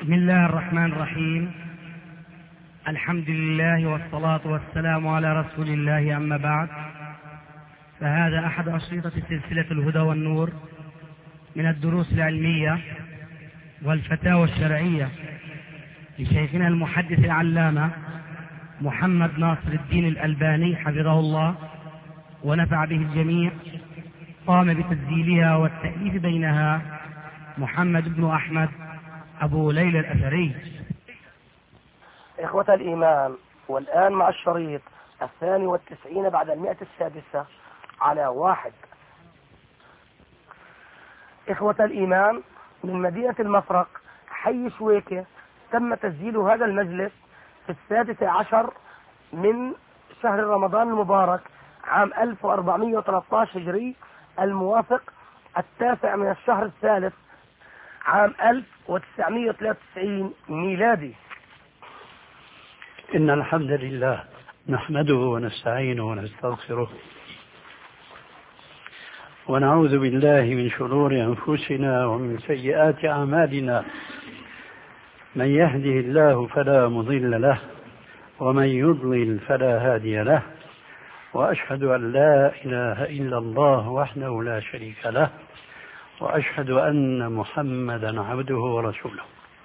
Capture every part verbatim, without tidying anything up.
بسم الله الرحمن الرحيم. الحمد لله والصلاة والسلام على رسول الله، أما بعد، فهذا أحد أشرطة سلسلة الهدى والنور من الدروس العلمية والفتاوى الشرعية لشيخنا المحدث العلامة محمد ناصر الدين الألباني حفظه الله ونفع به الجميع. قام بتسجيلها والتأليف بينها محمد بن أحمد أبو ليلى الأثري. إخوة الإيمان، والآن مع الشريط الثاني والتسعين بعد المئة السادسة على واحد. إخوة الإيمان، من مدينة المفرق حي شويكة تم تسجيل هذا المجلس في السادس عشر من شهر رمضان المبارك عام ألف وأربعمئة وثلاثة عشر هجري، الموافق التاسع من الشهر الثالث عام ألف وتسعمئة وثلاثة وتسعين ميلادي. إن الحمد لله نحمده ونستعينه ونستغفره ونعوذ بالله من شرور أنفسنا ومن سيئات أعمالنا. من يهده الله فلا مضل له ومن يضلل فلا هادي له، وأشهد أن لا إله إلا الله وحده لا شريك له، وأشهد أن محمدا عبده ورسوله.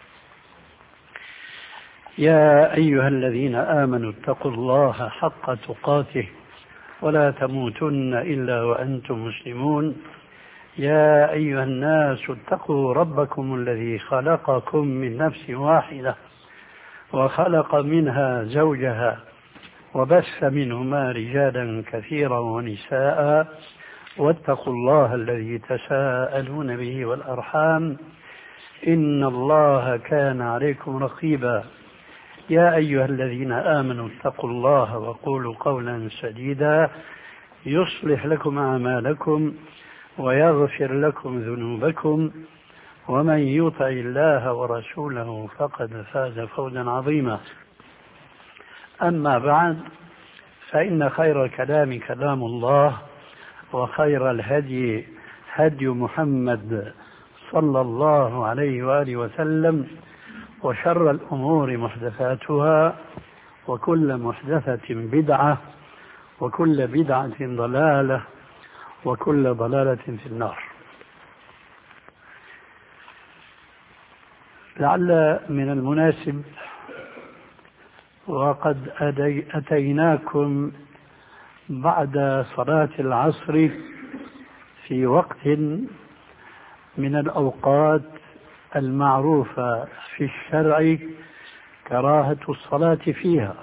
يا أيها الذين آمنوا اتقوا الله حق تقاته ولا تموتن إلا وأنتم مسلمون. يا أيها الناس اتقوا ربكم الذي خلقكم من نفس واحدة وخلق منها زوجها وبث منهما رجالا كثيرا ونساء، واتقوا الله الذي تساءلون به والأرحام إن الله كان عليكم رقيبا. يا أيها الذين آمنوا اتقوا الله وقولوا قولا سديدا يصلح لكم أعمالكم ويغفر لكم ذنوبكم، ومن يطع الله ورسوله فقد فاز فوزا عظيما. أما بعد، فإن خير الكلام كلام الله، وخير الهدي هدي محمد صلى الله عليه وآله وسلم، وشر الأمور محدثاتها، وكل محدثة بدعة، وكل بدعة ضلالة، وكل ضلالة في النار. لعل من المناسب، وقد أتيناكم بعد صلاة العصر في وقت من الأوقات المعروفة في الشرع كراهة الصلاة فيها،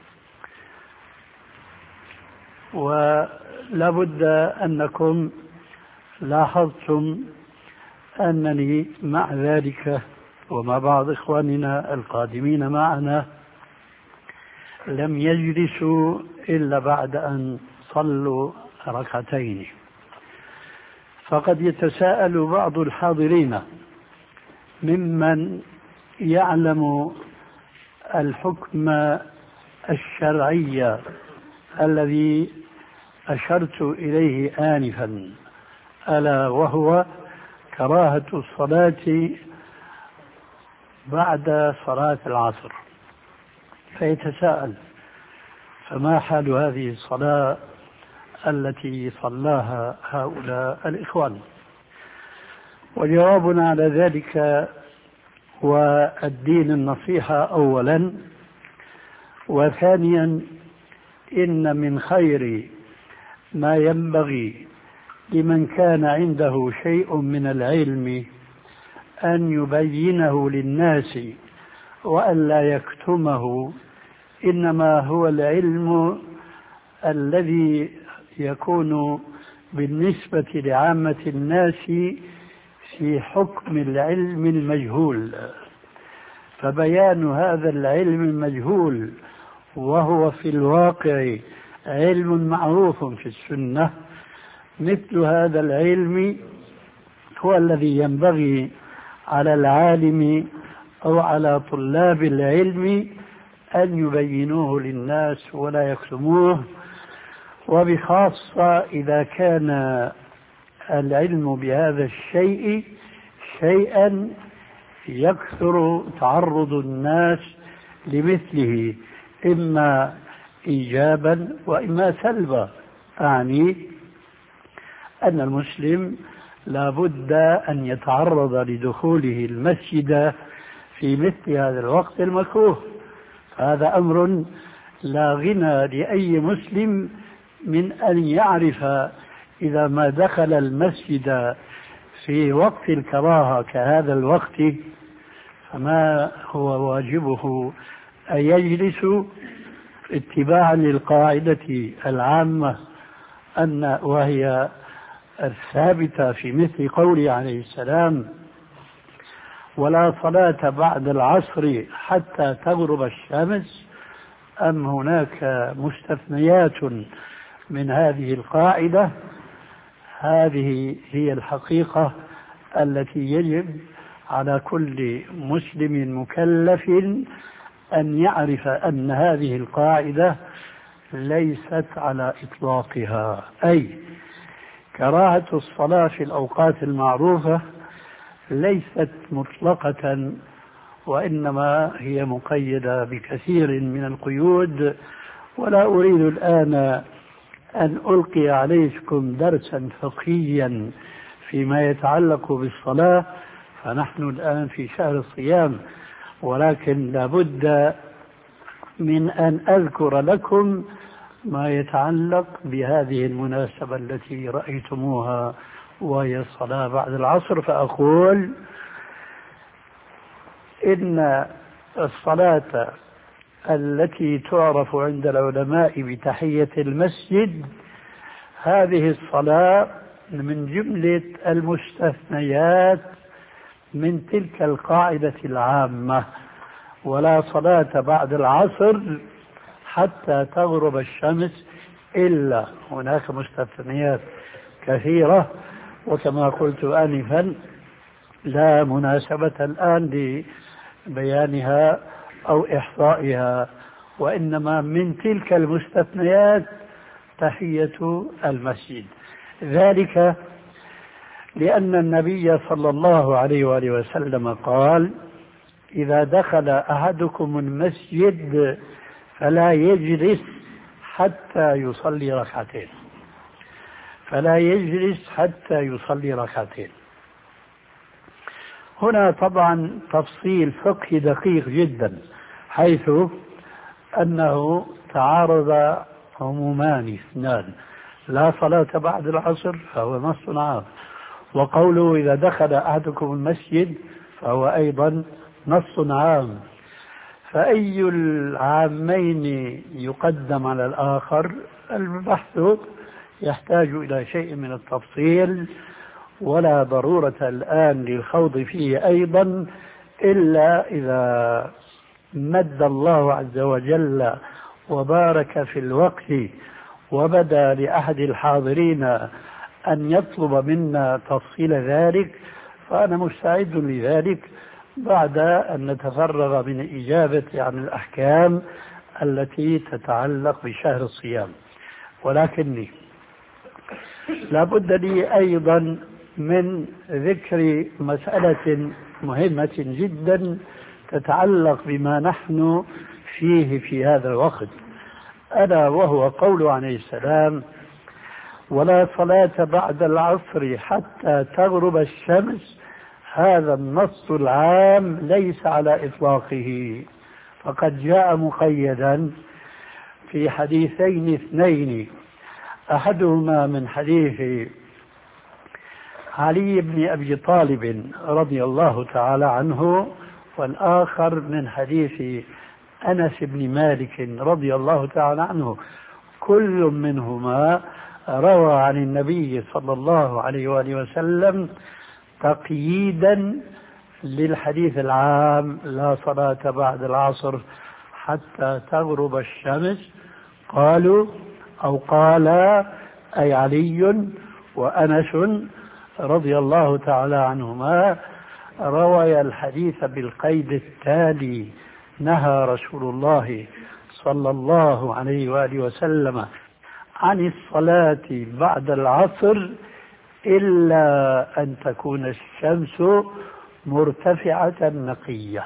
ولا بد أنكم لاحظتم أنني مع ذلك ومع بعض إخواننا القادمين معنا لم يجلسوا إلا بعد أن صلوا ركعتين. فقد يتساءل بعض الحاضرين ممن يعلم الحكم الشرعي الذي أشرت إليه آنفا، ألا وهو كراهة الصلاة بعد صلاة العصر، فيتساءل: فما حال هذه الصلاة التي صلاها هؤلاء الإخوان؟ وجوابنا على ذلك والدين النصيحة أولا، وثانيا إن من خير ما ينبغي لمن كان عنده شيء من العلم أن يبينه للناس وأن لا يكتمه، إنما هو العلم الذي يكون بالنسبة لعامة الناس في حكم العلم المجهول. فبيان هذا العلم المجهول وهو في الواقع علم معروف في السنة، مثل هذا العلم هو الذي ينبغي على العالم أو على طلاب العلم أن يبينوه للناس ولا يكتموه، وبخاصة إذا كان العلم بهذا الشيء شيئا يكثر تعرض الناس لمثله إما إيجابا وإما سلبا. أعني أن المسلم لا بد أن يتعرض لدخوله المسجد في مثل هذا الوقت المكروه. هذا أمر لا غنى لأي مسلم من أن يعرف إذا ما دخل المسجد في وقت الكراهة كهذا الوقت فما هو واجبه أن يجلس اتباعا للقاعدة العامة أن وهي الثابتة في مثل قوله عليه السلام: ولا صلاة بعد العصر حتى تغرب الشمس. أم هناك مستثنيات من هذه القاعدة؟ هذه هي الحقيقة التي يجب على كل مسلم مكلف أن يعرف أن هذه القاعدة ليست على إطلاقها، أي كراهة الصلاة في الأوقات المعروفة ليست مطلقة، وإنما هي مقيدة بكثير من القيود. ولا أريد الآن أن ألقي عليكم درسا فقهيا فيما يتعلق بالصلاة، فنحن الآن في شهر الصيام، ولكن لابد من أن أذكر لكم ما يتعلق بهذه المناسبة التي رأيتموها وهي الصلاة بعد العصر. فأقول إن الصلاة التي تعرف عند العلماء بتحية المسجد هذه الصلاة من جملة المستثنيات من تلك القاعدة العامة: ولا صلاة بعد العصر حتى تغرب الشمس، إلا هناك مستثنيات كثيرة، وكما قلت آنفا لا مناسبة الآن لبيانها أو إحصائها، وإنما من تلك المستثنيات تحية المسجد. ذلك لأن النبي صلى الله عليه وآله وسلم قال: إذا دخل أحدكم المسجد فلا يجلس حتى يصلي ركعتين، فلا يجلس حتى يصلي ركعتين. هنا طبعا تفصيل فقهي دقيق جدا، حيث أنه تعارض عمومان اثنان: لا صلاة بعد العصر فهو نص عام، وقوله إذا دخل أحدكم المسجد فهو أيضا نص عام. فأي العامين يقدم على الآخر؟ البحث يحتاج إلى شيء من التفصيل، ولا ضرورة الآن للخوض فيه أيضا، إلا إذا مد الله عز وجل وبارك في الوقت وبدا لأحد الحاضرين أن يطلب منا تفصيل ذلك، فأنا مستعد لذلك بعد أن نتفرغ من الإجابة عن الأحكام التي تتعلق بشهر الصيام. ولكني لا بد لي أيضا من ذكر مسألة مهمة جدا تتعلق بما نحن فيه في هذا الوقت، ألا وهو قول عليه السلام: ولا صلاة بعد العصر حتى تغرب الشمس. هذا النص العام ليس على إطلاقه، فقد جاء مقيدا في حديثين اثنين، أحدهما من حديث علي بن أبي طالب رضي الله تعالى عنه، والآخر من حديث أنس بن مالك رضي الله تعالى عنه. كل منهما روى عن النبي صلى الله عليه وآله وسلم تقييدا للحديث العام: لا صلاة بعد العصر حتى تغرب الشمس. قالوا أو قال أي علي وأنس رضي الله تعالى عنهما روي الحديث بالقيد التالي: نهى رسول الله صلى الله عليه وآله وسلم عن الصلاة بعد العصر إلا أن تكون الشمس مرتفعة نقية،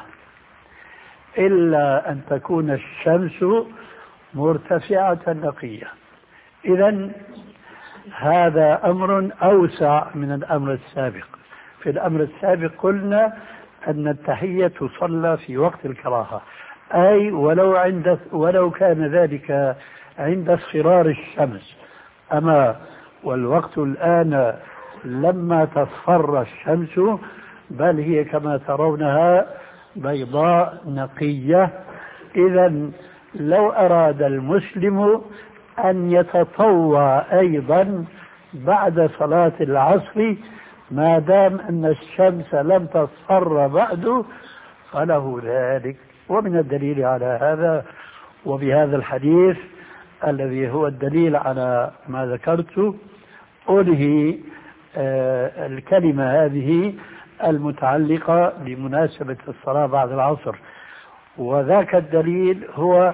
إلا أن تكون الشمس مرتفعة نقية. إذن هذا أمر أوسع من الأمر السابق. في الأمر السابق قلنا أن التحية تصلى في وقت الكراهة، أي ولو عند ولو كان ذلك عند اصفرار الشمس. أما والوقت الآن لما تصفر الشمس، بل هي كما ترونها بيضاء نقية. إذن لو أراد المسلم أن يتطوع أيضا بعد صلاة العصر ما دام أن الشمس لم تصفر بعد فله ذلك. ومن الدليل على هذا وبهذا الحديث الذي هو الدليل على ما ذكرت أنهي آه الكلمة هذه المتعلقة بمناسبة الصلاة بعد العصر. وذاك الدليل هو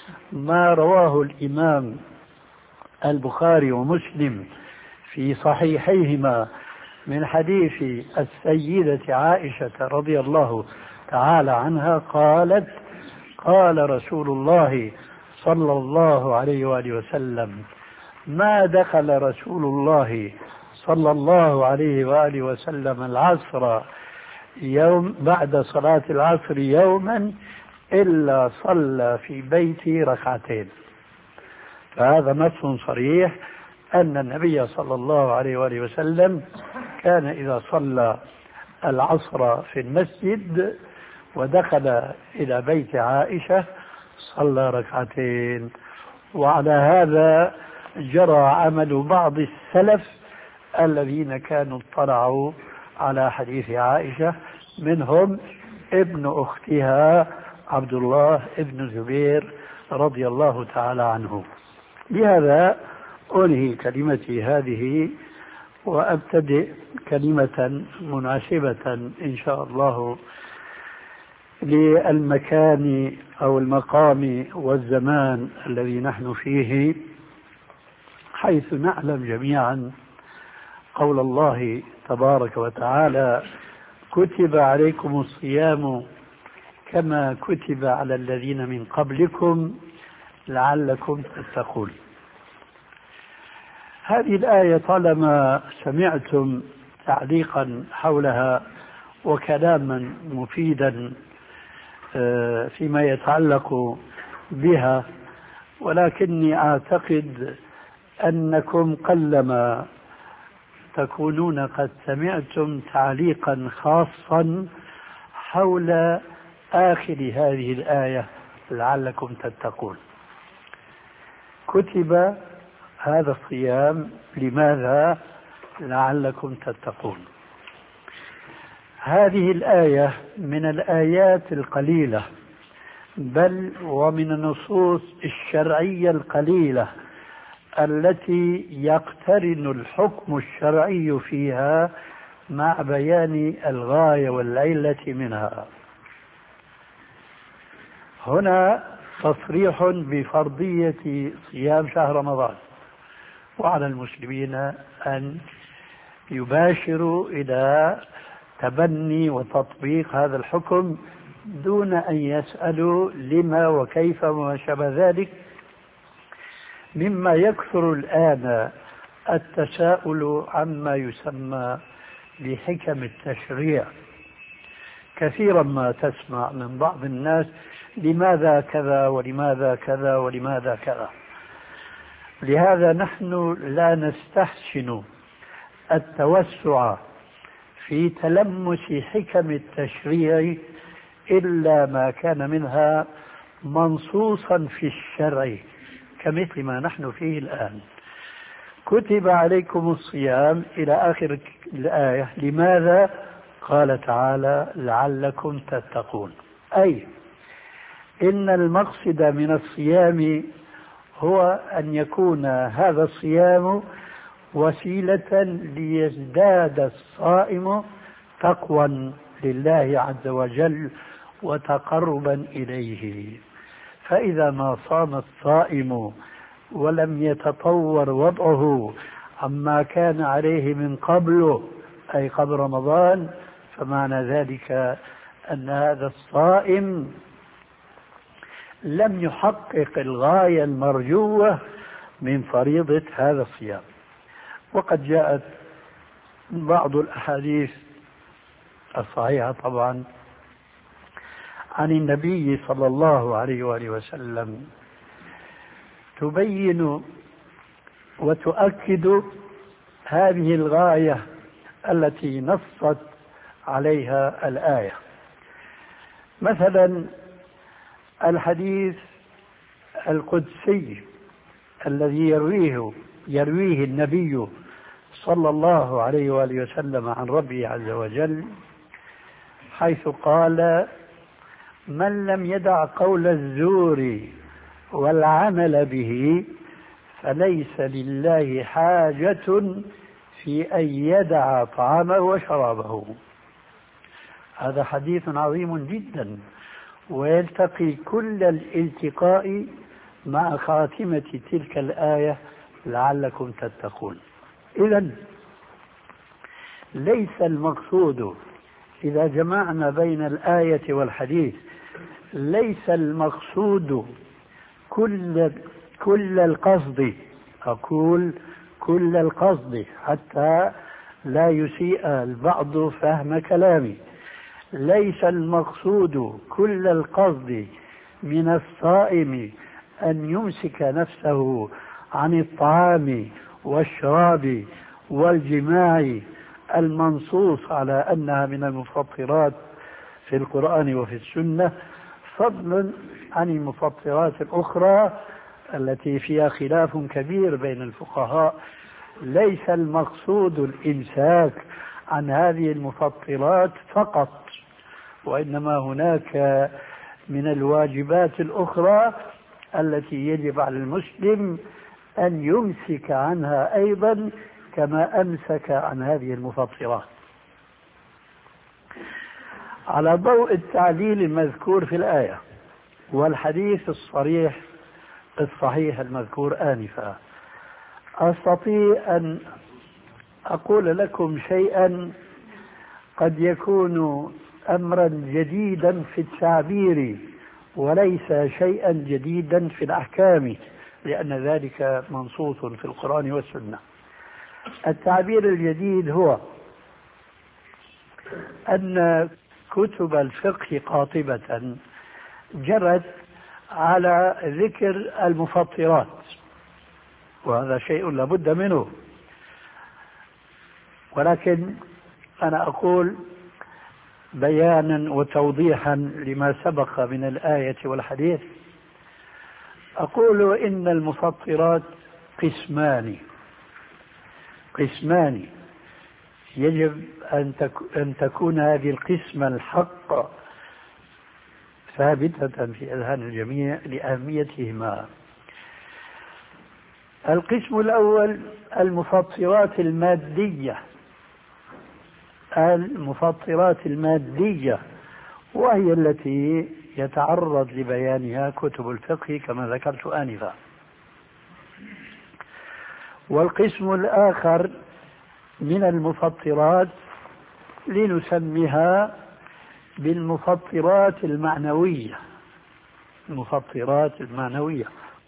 ما رواه الإمام البخاري ومسلم في صحيحيهما من حديث السيدة عائشة رضي الله تعالى عنها قالت: قال رسول الله صلى الله عليه وآله وسلم: ما دخل رسول الله صلى الله عليه وآله وسلم العصر يوم بعد صلاة العصر يوما إلا صلى في بيتي ركعتين. فهذا نص صريح أن النبي صلى الله عليه وآله وسلم كان إذا صلى العصر في المسجد ودخل إلى بيت عائشة صلى ركعتين. وعلى هذا جرى عمل بعض السلف الذين كانوا اطلعوا على حديث عائشة، منهم ابن أختها عبد الله ابن زبير رضي الله تعالى عنه. بهذا أنهي كلمتي هذه وأبتدئ كلمة مناسبة إن شاء الله للمكان أو المقام والزمان الذي نحن فيه، حيث نعلم جميعا قول الله تبارك وتعالى: كتب عليكم الصيام كما كتب على الذين من قبلكم لعلكم تتقون. هذه الآية طالما سمعتم تعليقا حولها وكلاما مفيدا فيما يتعلق بها، ولكني أعتقد أنكم قلما تكونون قد سمعتم تعليقا خاصا حول آخر هذه الآية لعلكم تتقون. كتب هذا الصيام لماذا؟ لعلكم تتقون. هذه الآية من الآيات القليلة بل ومن النصوص الشرعية القليلة التي يقترن الحكم الشرعي فيها مع بيان الغاية والعلة منها. هنا تصريح بفرضية صيام شهر رمضان، وعلى المسلمين أن يباشروا إلى تبني وتطبيق هذا الحكم دون أن يسألوا لما وكيف وما شابه ذلك، مما يكثر الآن التساؤل عما يسمى بحكم التشريع. كثيرا ما تسمع من بعض الناس: لماذا كذا ولماذا كذا ولماذا كذا. لهذا نحن لا نستحسن التوسع في تلمس حكم التشريع إلا ما كان منها منصوصا في الشرع، كمثل ما نحن فيه الآن. كتب عليكم الصيام إلى آخر الآية. لماذا؟ قال تعالى: لعلكم تتقون. أي إن المقصد من الصيام هو أن يكون هذا الصيام وسيلة ليزداد الصائم تقوى لله عز وجل وتقربا إليه. فإذا ما صام الصائم ولم يتطور وضعه عما كان عليه من قبله أي قبل رمضان، فمعنى ذلك أن هذا الصائم لم يحقق الغاية المرجوة من فريضة هذا الصيام. وقد جاءت بعض الأحاديث الصحيحة طبعا عن النبي صلى الله عليه وآله وسلم تبين وتؤكد هذه الغاية التي نصت عليها الآية. مثلا الحديث القدسي الذي يرويه يرويه النبي صلى الله عليه وآله وسلم عن ربه عز وجل، حيث قال: من لم يدع قول الزور والعمل به فليس لله حاجة في أن يدع طعامه وشرابه. هذا حديث عظيم جدا، ويلتقي كل الالتقاء مع خاتمة تلك الآية لعلكم تتقون. إذن ليس المقصود إذا جمعنا بين الآية والحديث، ليس المقصود كل كل القصد، أقول كل القصد حتى لا يسيء البعض فهم كلامي، ليس المقصود كل القصد من الصائم أن يمسك نفسه عن الطعام والشراب والجماع المنصوص على أنها من المفطرات في القرآن وفي السنة، فضلا عن المفطرات الأخرى التي فيها خلاف كبير بين الفقهاء. ليس المقصود الإمساك عن هذه المفطرات فقط، وإنما هناك من الواجبات الأخرى التي يجب على المسلم أن يمسك عنها أيضا كما أمسك عن هذه المفطرات. على ضوء التعليل المذكور في الآية والحديث الصريح الصحيح المذكور آنفا، أستطيع أن أقول لكم شيئا قد يكون أمرا جديدا في التعبير وليس شيئا جديدا في الأحكام، لأن ذلك منصوص في القرآن والسنة. التعبير الجديد هو أن كتب الفقه قاطبة جرت على ذكر المفطرات، وهذا شيء لابد منه، ولكن أنا أقول بيانا وتوضيحا لما سبق من الآية والحديث، أقول إن المفطرات قسمان قسمان يجب أن تكون هذه القسمة الحق ثابتة في أذهان الجميع لأهميتهما. القسم الأول المفطرات المادية، المفطرات المادية وهي التي يتعرض لبيانها كتب الفقه كما ذكرت آنفا. والقسم الآخر من المفطرات لنسميها بالمفطرات المعنوية، المفطرات المعنوية.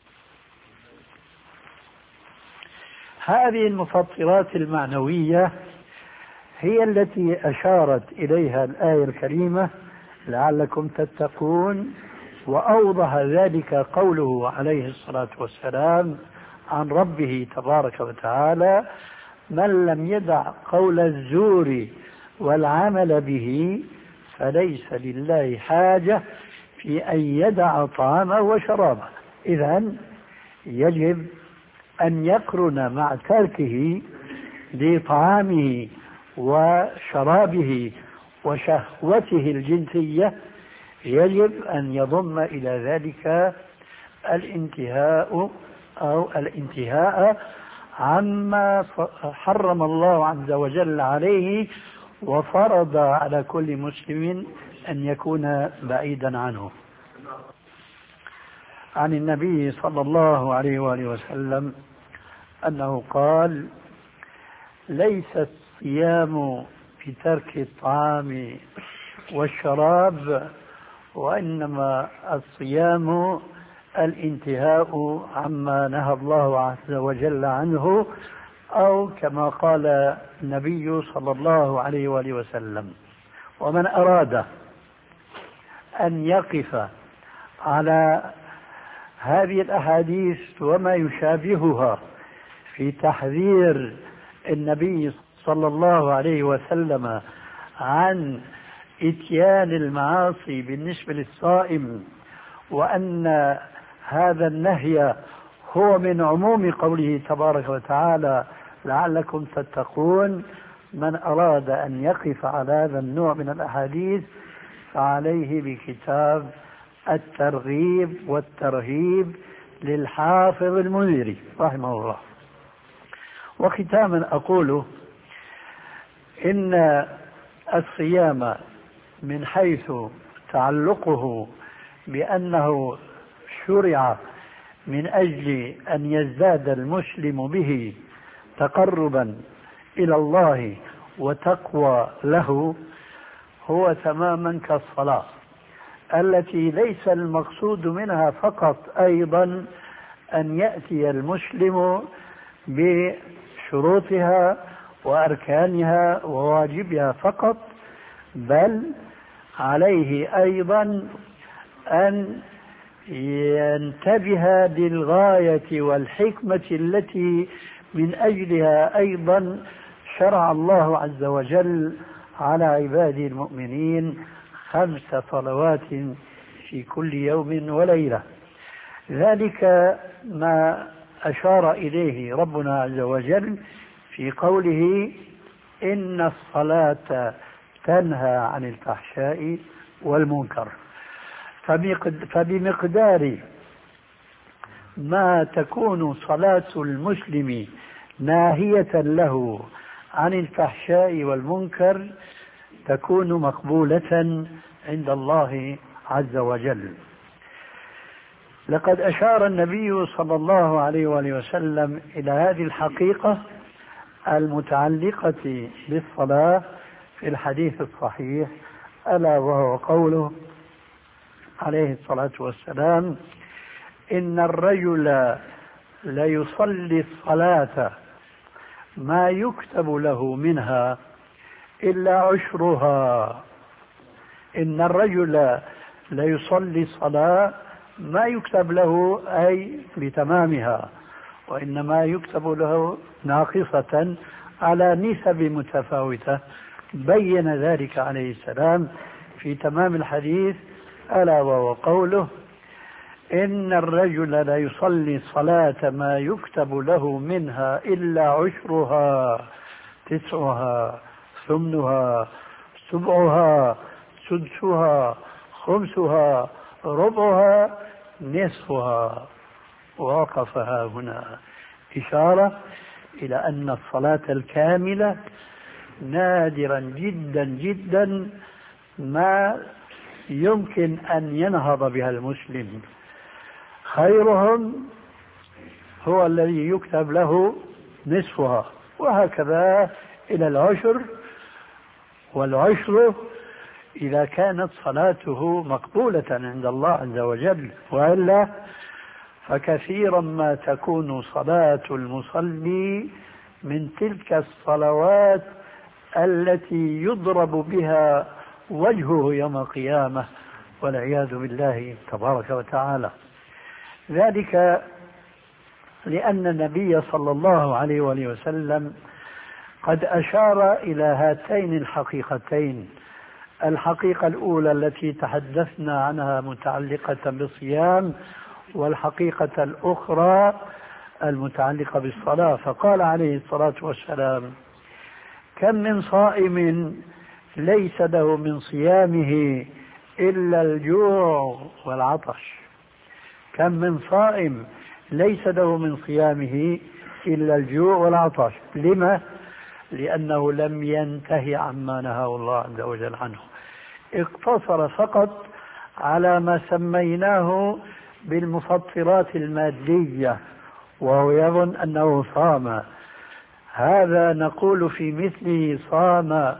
هذه المفطرات المعنوية هي التي أشارت إليها الآية الكريمة لعلكم تتقون، وأوضح ذلك قوله عليه الصلاة والسلام عن ربه تبارك وتعالى: من لم يدع قول الزور والعمل به فليس لله حاجة في أن يدع طعامه وشرابه. إذن يجب أن يقرن مع تركه لطعامه وشرابه وشهوته الجنسية، يجب أن يضم إلى ذلك الانتهاء أو الانتهاء عما حرم الله عز وجل عليه وفرض على كل مسلم أن يكون بعيدا عنه. عن النبي صلى الله عليه وآله وسلم أنه قال: ليس الصيام بترك الطعام والشراب، وإنما الصيام الانتهاء عما نهى الله عز وجل عنه، أو كما قال النبي صلى الله عليه وآله وسلم. ومن أراد أن يقف على هذه الأحاديث وما يشابهها في تحذير النبي صلى الله عليه وسلم عن إتيان المعاصي بالنسبة للصائم، وأن هذا النهي هو من عموم قوله تبارك وتعالى لعلكم تتقون، من أراد أن يقف على هذا النوع من الأحاديث فعليه بكتاب الترغيب والترهيب للحافظ المنذري رحمه الله. وختاما أقول إن الصيام من حيث تعلقه بأنه شرع من أجل أن يزداد المسلم به تقربا إلى الله وتقوى له، هو تماما كالصلاة التي ليس المقصود منها فقط أيضا أن يأتي المسلم بشروطها وأركانها وواجبها فقط، بل عليه أيضا أن ينتبه للغاية والحكمة التي من أجلها أيضا شرع الله عز وجل على عباده المؤمنين خمس صلوات في كل يوم وليلة. ذلك ما أشار إليه ربنا عز وجل في قوله إن الصلاة تنهى عن الفحشاء والمنكر. فبمقدار ما تكون صلاة المسلم ناهية له عن الفحشاء والمنكر تكون مقبولة عند الله عز وجل. لقد أشار النبي صلى الله عليه وآله وسلم إلى هذه الحقيقة المتعلقة بالصلاة في الحديث الصحيح، ألا وهو قوله عليه الصلاة والسلام إن الرجل ليصلي الصلاة ما يكتب له منها إلا عشرها. إن الرجل ليصلي الصلاة ما يكتب له أي بتمامها، وإنما يكتب له ناقصة على نسب متفاوتة. بين ذلك عليه السلام في تمام الحديث، ألا وهو قوله إن الرجل ليصلي الصلاة ما يكتب له منها إلا عشرها، تسعها، ثمنها، سبعها، سدسها، خمسها، ربعها، نصفها. ووقفها هنا إشارة إلى أن الصلاة الكاملة نادرا جدا جدا ما يمكن أن ينهض بها المسلم. خيرهم هو الذي يكتب له نصفها، وهكذا إلى العشر، والعشر إذا كانت صلاته مقبولة عند الله عز وجل، وإلا فكثيرا ما تكون صلاة المصلي من تلك الصلوات التي يضرب بها وجهه يوم القيامة والعياذ بالله تبارك وتعالى. ذلك لأن النبي صلى الله عليه وآله وسلم قد أشار إلى هاتين الحقيقتين: الحقيقة الأولى التي تحدثنا عنها متعلقة بالصيام، والحقيقة الأخرى المتعلقة بالصلاة. فقال عليه الصلاة والسلام: كم من صائم ليس له من صيامه إلا الجوع والعطش. كم من صائم ليس له من صيامه إلا الجوع والعطش. لما؟ لأنه لم ينتهي عما نهاه الله عز وجل عنه، اقتصر فقط على ما سميناه بالمفطرات المادية، وهو يظن أنه صام. هذا نقول في مثله صام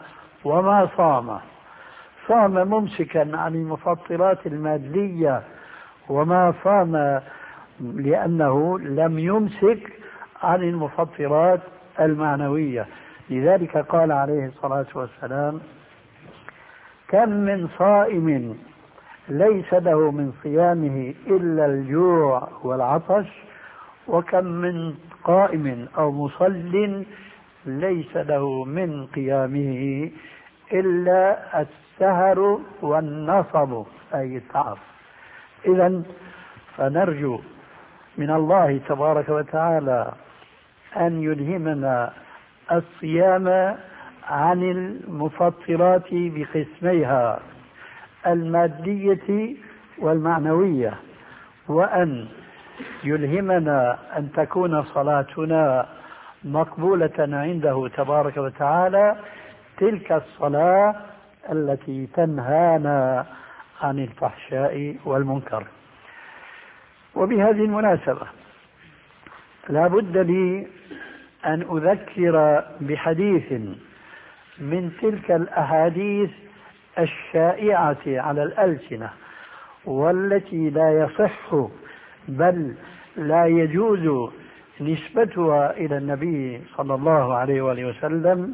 وما صام صام ممسكا عن المفطرات المادية، وما صام لأنه لم يمسك عن المفطرات المعنوية. لذلك قال عليه الصلاة والسلام: كم من صائم ليس له من صيامه إلا الجوع والعطش، وكم من قائم أو مصل ليس له من قيامه إلا السهر والنصب أي التعب. إذن فنرجو من الله تبارك وتعالى أن يلهمنا الصيام عن المفطرات بقسميها المادية والمعنوية، وأن يلهمنا أن تكون صلاتنا مقبولة عنده تبارك وتعالى، تلك الصلاة التي تنهانا عن الفحشاء والمنكر. وبهذه المناسبة لا بد لي أن أذكر بحديث من تلك الأحاديث الشائعة على الألسنة، والتي لا يصح بل لا يجوز نسبتها إلى النبي صلى الله عليه وآله وسلم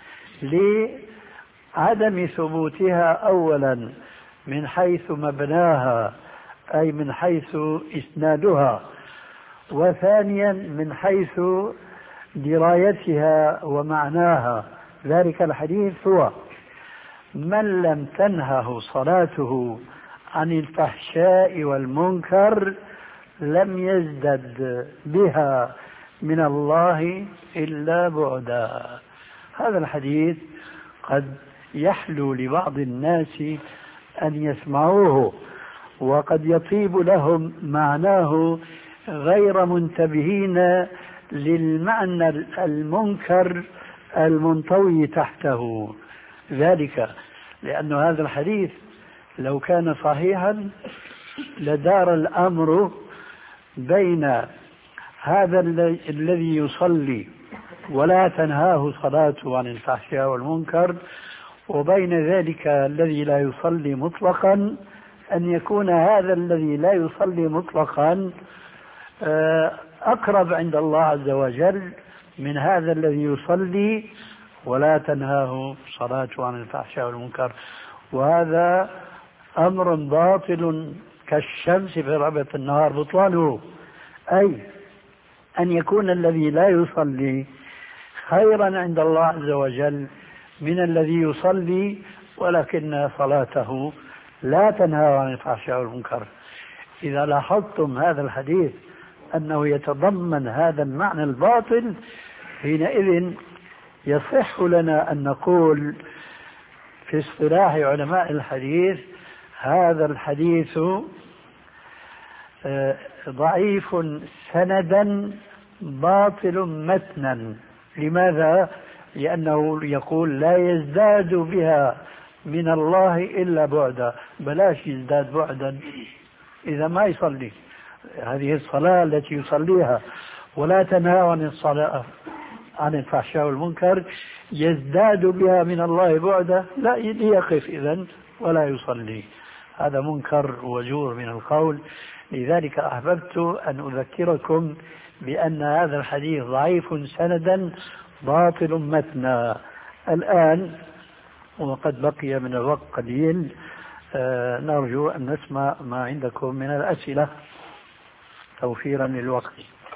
لعدم ثبوتها أولا من حيث مبناها أي من حيث إسنادها، وثانيا من حيث درايتها ومعناها. ذلك الحديث هو: من لم تنهه صلاته عن الفحشاء والمنكر لم يزدد بها من الله إلا بعدا. هذا الحديث قد يحلو لبعض الناس أن يسمعوه، وقد يطيب لهم معناه غير منتبهين للمعنى المنكر المنطوي تحته. ذلك لأن هذا الحديث لو كان صحيحا لدار الأمر بين هذا الذي يصلي ولا تنهاه صلاته عن الفحشاء والمنكر وبين ذلك الذي لا يصلي مطلقا، أن يكون هذا الذي لا يصلي مطلقا أقرب عند الله عز وجل من هذا الذي يصلي ولا تنهاه صلاته عن الفحشاء والمنكر. وهذا أمر باطل كالشمس في ربيع النهار بطلانه، أي أن يكون الذي لا يصلي خيرا عند الله عز وجل من الذي يصلي ولكن صلاته لا تنهى عن الفحشاء والمنكر. إذا لاحظتم هذا الحديث أنه يتضمن هذا المعنى الباطل، حينئذ يصح لنا أن نقول في اصطلاح علماء الحديث: هذا الحديث ضعيف سندا باطل متنا. لماذا؟ لأنه يقول لا يزداد بها من الله إلا بعدا. بلاش يزداد بعدا إذا ما يصلي هذه الصلاة التي يصليها ولا تنهى عن الصلاة عن الفحشاء والمنكر يزداد بها من الله بعدا، لا يقف إذن ولا يصلي. هذا منكر وجور من القول. لذلك أحببت أن أذكركم بأن هذا الحديث ضعيف سندا باطل متنا. الآن وقد بقي من الوقت قليل، آه نرجو أن نسمع ما عندكم من الأسئلة توفيرا للوقت.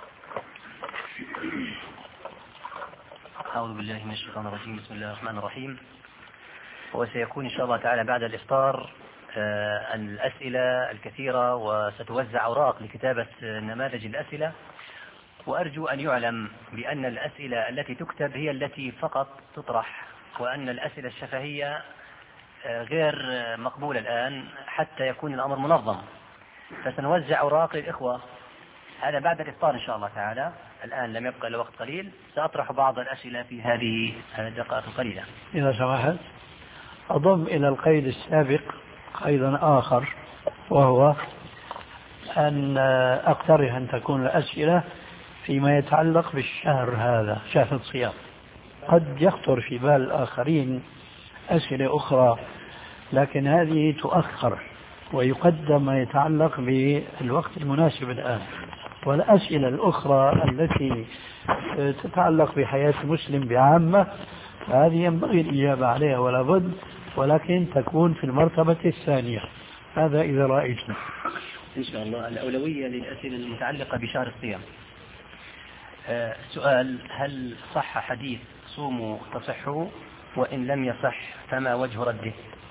أعوذ بالله من الشيطان الرجيم. بسم الله الرحمن الرحيم. وسيكون إن شاء الله تعالى بعد الإفطار آه الأسئلة الكثيرة، وستوزع أوراق لكتابة نماذج الأسئلة. وأرجو أن يعلم بأن الأسئلة التي تكتب هي التي فقط تطرح، وأن الأسئلة الشفهية غير مقبولة الآن حتى يكون الأمر منظم. فسنوزع أوراق للإخوة هذا بعد الإفطار إن شاء الله تعالى. الآن لم يبقى إلا وقت قليل، سأطرح بعض الأسئلة في هذه الدقائق القليلة. إذا سمحت أضم إلى القيد السابق قيدا آخر، وهو أن أقترح أن تكون الأسئلة فيما يتعلق بالشهر هذا، شهر الصيام. قد يخطر في بال الآخرين أسئلة أخرى، لكن هذه تؤخر ويقدم ما يتعلق بالوقت المناسب الآن. والأسئلة الأخرى التي تتعلق بحياة المسلم بعامة هذه ينبغي الإجابة عليها ولا بد، ولكن تكون في المرتبة الثانية. هذا إذا رأيتنا إن شاء الله. الأولوية للأسئلة المتعلقة بشهر الصيام. أه سؤال: هل صح حديث صوموا تصحوا؟ وإن لم يصح فما وجه رده؟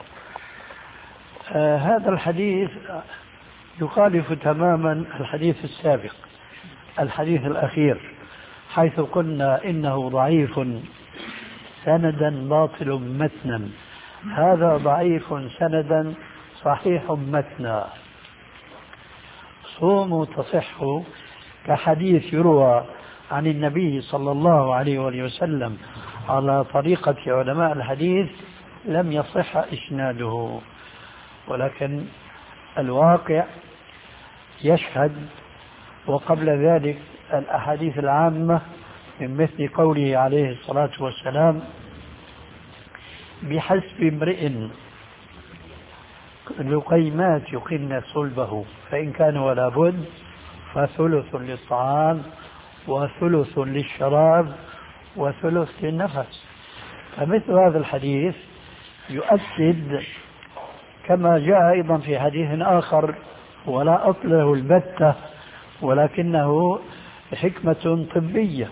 آه هذا الحديث يخالف تماما الحديث السابق، الحديث الأخير، حيث قلنا إنه ضعيف سندا باطل متنا. هذا ضعيف سندا صحيح متنا. صوموا تصحوا كحديث يروى عن النبي صلى الله عليه وسلم على طريقة علماء الحديث لم يصح إسناده، ولكن الواقع يشهد. وقبل ذلك الأحاديث العامة من مثل قوله عليه الصلاة والسلام: بحسب امرئ لقيمات يقن صلبه فإن كان ولا بد فثلث للطعام وثلث للشراب وثلث للنفس. فمثل هذا الحديث يؤكد كما جاء أيضا في حديث آخر ولا أطله البتة ولكنه حكمة طبية: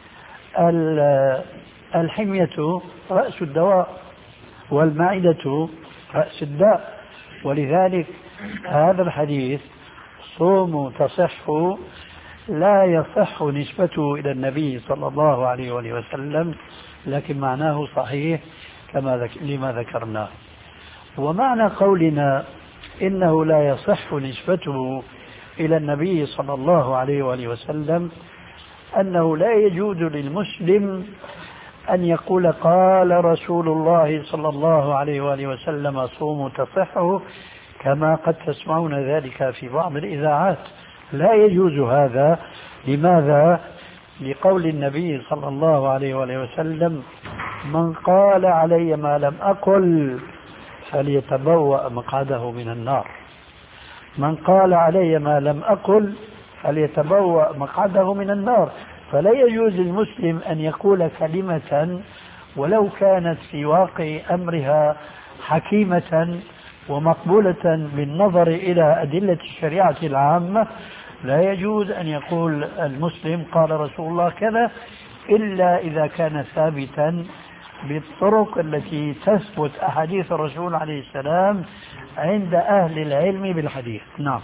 الحمية رأس الدواء والمعدة رأس الداء. ولذلك هذا الحديث صوموا تصحوا لا يصح نسبته إلى النبي صلى الله عليه وسلم، لكن معناه صحيح كما ذك... لما ذكرناه. ومعنى قولنا إنه لا يصح نسبته إلى النبي صلى الله عليه وسلم أنه لا يجوز للمسلم أن يقول قال رسول الله صلى الله عليه وآله وسلم صوموا تصحوا، كما قد تسمعون ذلك في بعض الإذاعات. لا يجوز هذا. لماذا؟ لقول النبي صلى الله عليه وآله وسلم: من قال علي ما لم أقل فليتبوأ مقعده من النار. من قال علي ما لم أقل فليتبوأ مقعده من النار. فلا يجوز للمسلم أن يقول كلمة ولو كانت في واقع أمرها حكيمة ومقبولة بالنظر إلى أدلة الشريعة العامة، لا يجوز أن يقول المسلم قال رسول الله كذا إلا إذا كان ثابتا بالطرق التي تثبت أحاديث الرسول عليه السلام عند أهل العلم بالحديث. نعم.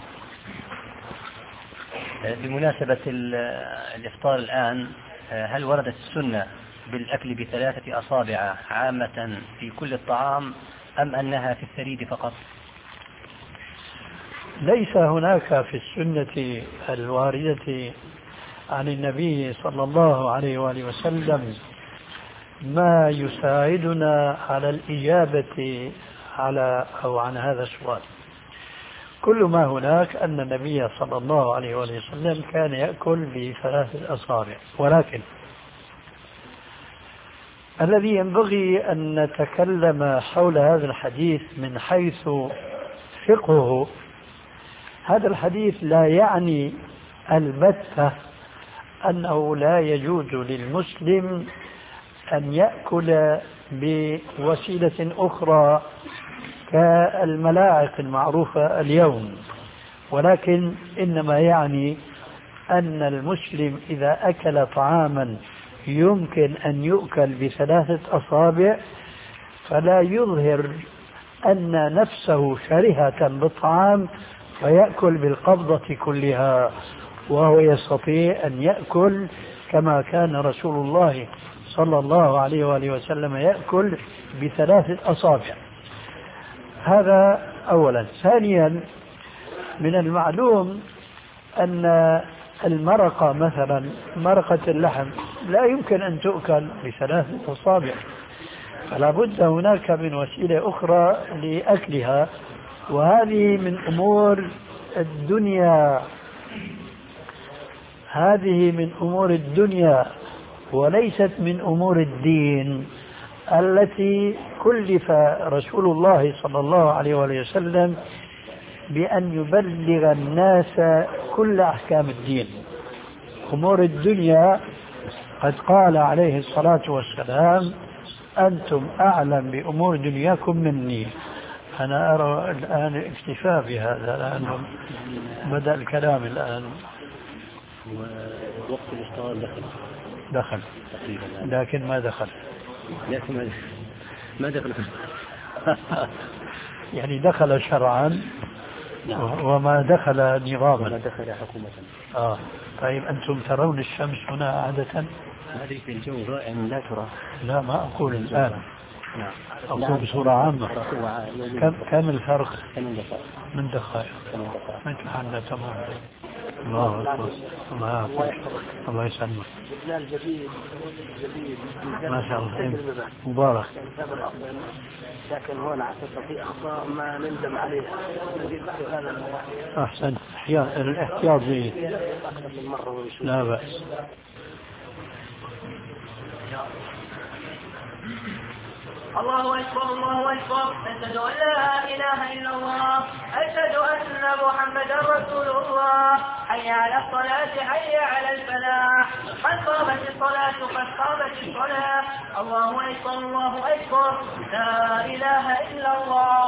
بمناسبة الإفطار الآن، هل وردت السنة بالأكل بثلاثة أصابع عامة في كل الطعام أم أنها في الثريد فقط؟ ليس هناك في السنة الواردة عن النبي صلى الله عليه وآله وسلم ما يساعدنا على الإجابة على أو عن هذا السؤال. كل ما هناك أن النبي صلى الله عليه وآله وسلم كان يأكل بثلاثة أصابع. ولكن الذي ينبغي أن نتكلم حول هذا الحديث من حيث فقهه، هذا الحديث لا يعني البتة أنه لا يجوز للمسلم أن يأكل بوسيلة أخرى كالملاعق المعروفة اليوم، ولكن إنما يعني أن المسلم إذا أكل طعاما يمكن أن يؤكل بثلاثة أصابع فلا يظهر أن نفسه شرهة بالطعام فيأكل بالقبضة كلها، وهو يستطيع أن يأكل كما كان رسول الله صلى الله عليه وآله وسلم يأكل بثلاثة أصابع. هذا أولا. ثانيا، من المعلوم أن المرقة مثلا مرقة اللحم لا يمكن أن تؤكل بثلاثة أصابع، فلا بد هناك من وسيلة أخرى لأكلها، وهذه من أمور الدنيا هذه من أمور الدنيا وليست من أمور الدين. التي كلف رسول الله صلى الله عليه وسلم بأن يبلغ الناس كل أحكام الدين. أمور الدنيا قد قال عليه الصلاة والسلام أنتم أعلم بأمور دنياكم مني. أنا أرى الآن اكتفاء بهذا لأنه بدأ الكلام الآن. وقت الإفطار دخل دخل لكن ما دخل لكن ما دخل يعني دخل شرعا وما دخل نظاما وما دخل حكومة. آه. طيب أنتم ترون الشمس هنا عادة؟ هذه في الجو رائع لا ترى. لا ما أقول الآن. نعم. أقول بصورة عامة. كم كم الفرق؟ من دقائق. من تحلى تمام. الله أكبر. الله أكبر. الله يسلمك. ما شاء الله. مبارك. لكن هنا في أخطاء ما نندم عليها. أحسن. الاحتياط جيد. لا بأس. الله أكبر الله أكبر أشهد أن لا إله إلا الله أشهد أن محمدا رسول الله حي على الصلاة حي على الفلاح قد قامت الصلاة قد قامت الصلاة الله أكبر الله أكبر لا إله إلا الله.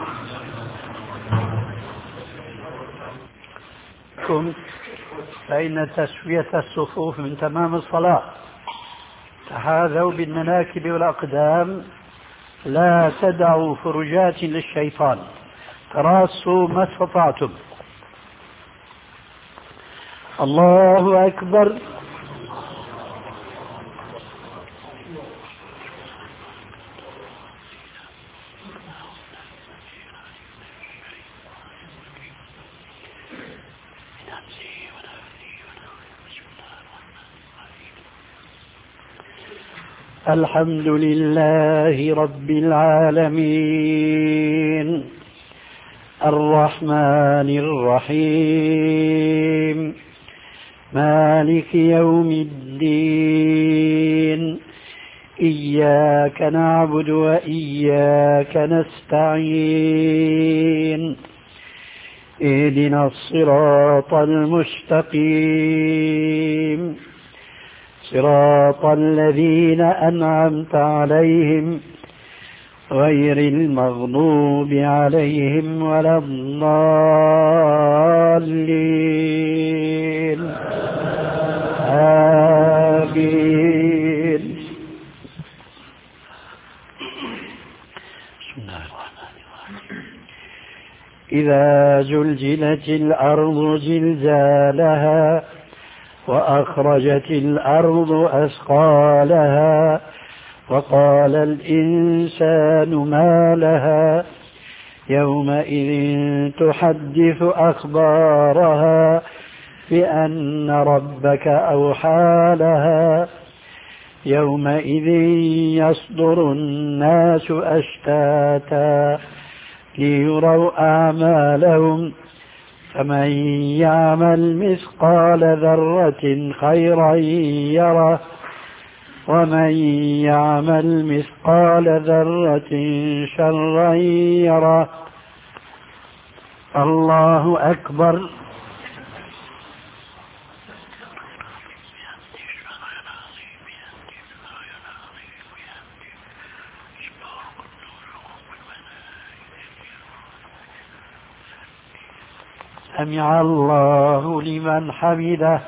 كنت فإن تسوية الصفوف من تمام الصلاة. تحاذوا بالمناكب والأقدام لا تدعوا فرجات للشيطان. تراصوا ما استطعتم. الله أكبر. الحمد لله رب العالمين الرحمن الرحيم مالك يوم الدين إياك نعبد وإياك نستعين اهدنا الصراط المستقيم صراط الذين أنعمت عليهم غير المغضوب عليهم ولا الضالين آمين. بسم الله الرحمن الرحيم. إذا زلزلت الأرض زلزالها وأخرجت الأرض أثقالها وقال الإنسان ما لها يومئذ تحدث أخبارها بأن ربك أوحى لها يومئذ يصدر الناس أشتاتا ليروا أعمالهم فمن يعمل مثقال ذرة خيرا يره ومن يعمل مثقال ذرة شرا يره. الله أكبر. سمع الله لمن حمده.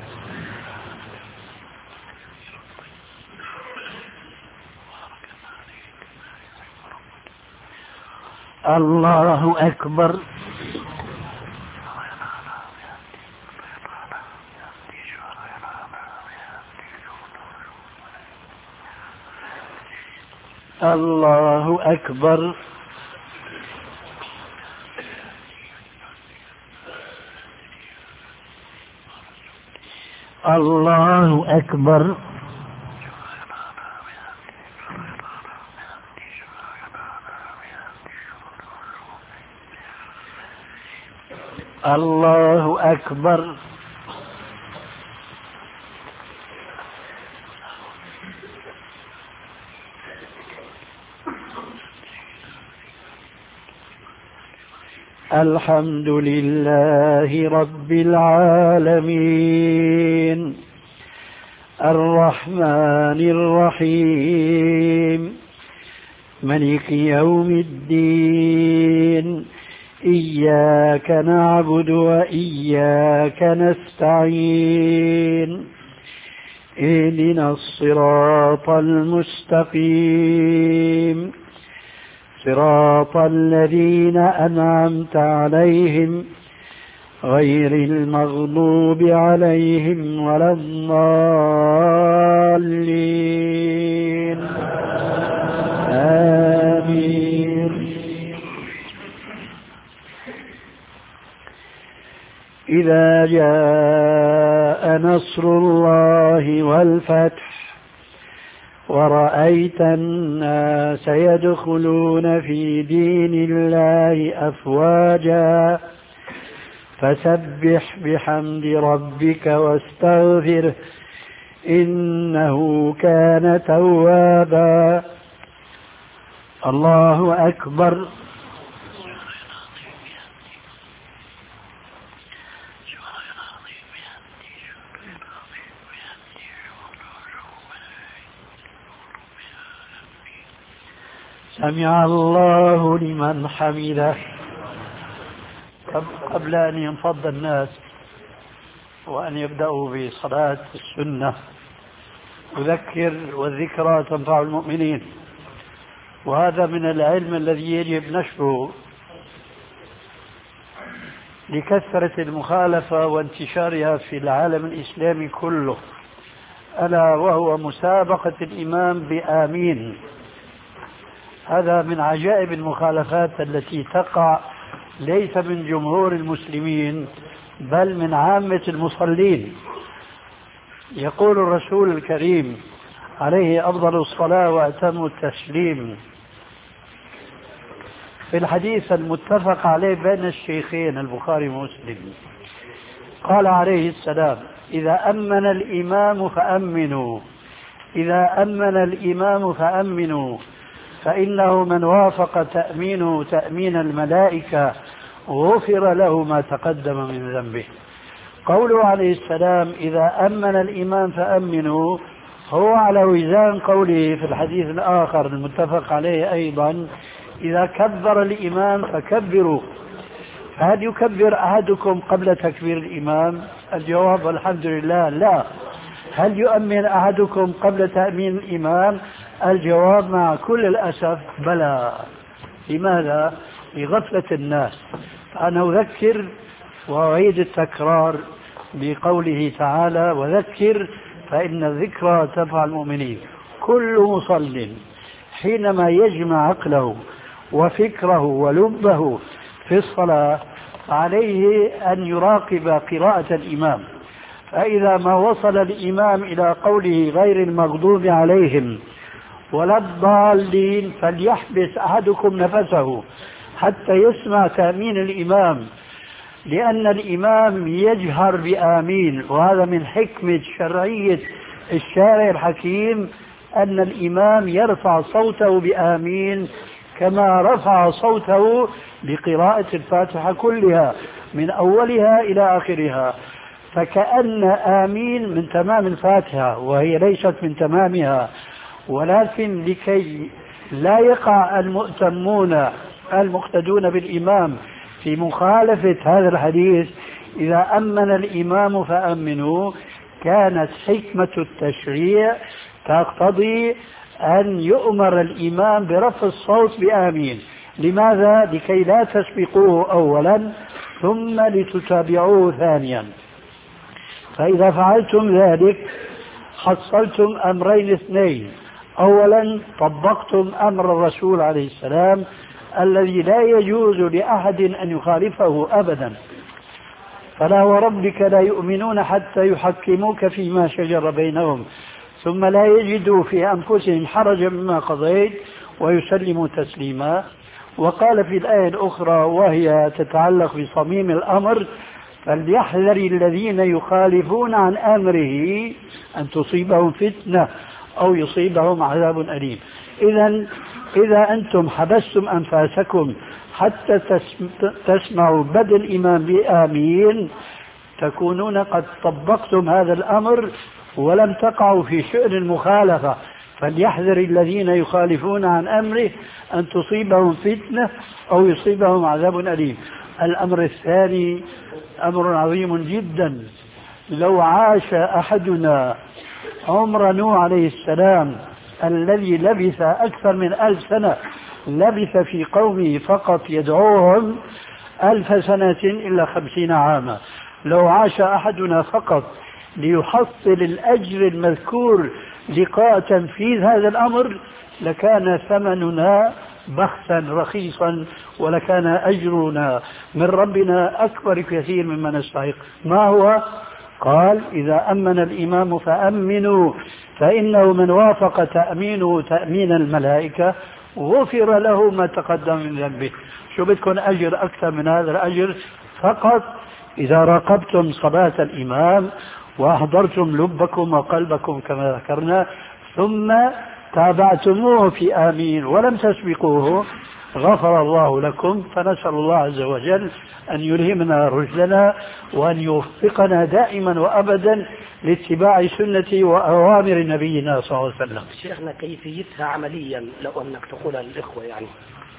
الله أكبر. الله أكبر. الله أكبر. الله أكبر. الحمد لله رب العالمين الرحمن الرحيم ملك يوم الدين إياك نعبد وإياك نستعين اهدنا الصراط المستقيم صراط الذين أنعمت عليهم غير المغضوب عليهم ولا الضالين آمين. إذا جاء نصر الله والفتح ورأيت الناس يدخلون في دين الله أفواجا فسبح بحمد ربك واستغفره إنه كان توابا. الله أكبر. سمع الله لمن حمده. قبل أن ينفض الناس وأن يبدأوا بصلاة السنة أذكر والذكرى تنفع المؤمنين، وهذا من العلم الذي يجب نشره لكثرة المخالفة وانتشارها في العالم الإسلامي كله، ألا وهو مسابقة الإمام بآمين. هذا من عجائب المخالفات التي تقع ليس من جمهور المسلمين بل من عامة المصلين. يقول الرسول الكريم عليه أفضل الصلاة وأتم التسليم في الحديث المتفق عليه بين الشيخين البخاري ومسلم، قال عليه السلام: إذا أمن الإمام فأمنوا، إذا أمن الإمام فأمنوا، فإنه من وافق تأمينه تأمين الملائكة غفر له ما تقدم من ذنبه. قوله عليه السلام إذا أمن الإمام فأمنوا هو على وزان قوله في الحديث الآخر المتفق عليه أيضا: إذا كبر الإمام فكبروا. هل يكبر أحدكم قبل تكبير الإمام؟ الجواب الحمد لله لا. هل يؤمن أحدكم قبل تأمين الإمام؟ الجواب مع كل الأسف بلى. لماذا؟ لغفلة الناس. أنا أذكر وأعيد التكرار بقوله تعالى: وذكر فإن الذكرى تنفع المؤمنين. كل مصل حينما يجمع عقله وفكره ولبه في الصلاة عليه أن يراقب قراءة الإمام، فإذا ما وصل الإمام إلى قوله غير المغضوب عليهم ولا الضالين فليحبس أحدكم نفسه حتى يسمع تأمين الإمام، لأن الإمام يجهر بآمين، وهذا من حكمة شرعية الشارع الحكيم أن الإمام يرفع صوته بآمين كما رفع صوته بقراءة الفاتحة كلها من أولها إلى آخرها، فكأن آمين من تمام الفاتحة وهي ليست من تمامها. ولكن لكي لا يقع المؤتمون المقتدون بالإمام في مخالفة هذا الحديث إذا أمن الإمام فأمنوا، كانت حكمة التشريع تقتضي أن يؤمر الإمام برفع الصوت بآمين. لماذا؟ لكي لا تسبقوه أولا ثم لتتابعوه ثانيا. فإذا فعلتم ذلك حصلتم أمرين اثنين: أولا طبقتم أمر الرسول عليه السلام الذي لا يجوز لأحد أن يخالفه أبدا: فلا وربك لا يؤمنون حتى يحكموك فيما شجر بينهم ثم لا يجدوا في أنفسهم حرجا مما قضيت ويسلموا تسليما. وقال في الآية الأخرى وهي تتعلق بصميم الأمر: فليحذر الذين يخالفون عن أمره أن تصيبهم فتنة أو يصيبهم عذاب أليم. إذا إذا أنتم حبستم أنفاسكم حتى تسمعوا بدء الإمام بآمين تكونون قد طبقتم هذا الأمر ولم تقعوا في شأن المخالفة. فليحذر الذين يخالفون عن أمره أن تصيبهم فتنة أو يصيبهم عذاب أليم. الأمر الثاني أمر عظيم جدا. لو عاش أحدنا عمر نوح عليه السلام الذي لبث أكثر من ألف سنة، لبث في قومه فقط يدعوهم ألف سنة إلا خمسين عاما. لو عاش أحدنا فقط ليحصل الأجر المذكور لقاء تنفيذ هذا الأمر لكان ثمننا بخسا رخيصا ولكان أجرنا من ربنا أكبر كثير مما نستحق. ما هو؟ قال إذا أمن الإمام فأمنوا فإنه من وافق تأمينه تأمين الملائكة غفر له ما تقدم من ذنبه. شو بدكم أجر أكثر من هذا الأجر؟ فقط إذا راقبتم صلاة الإمام وأحضرتم لبكم وقلبكم كما ذكرنا ثم تابعتموه في آمين ولم تسبقوه غفر الله لكم. فنسأل الله عز وجل أن يلهمنا رشدنا وأن يوفقنا دائما وأبدا لاتباع سنة وأوامر نبينا صلى الله عليه وسلم. شيخنا كيفيتها عمليا لو أنك تقولها للإخوة يعني؟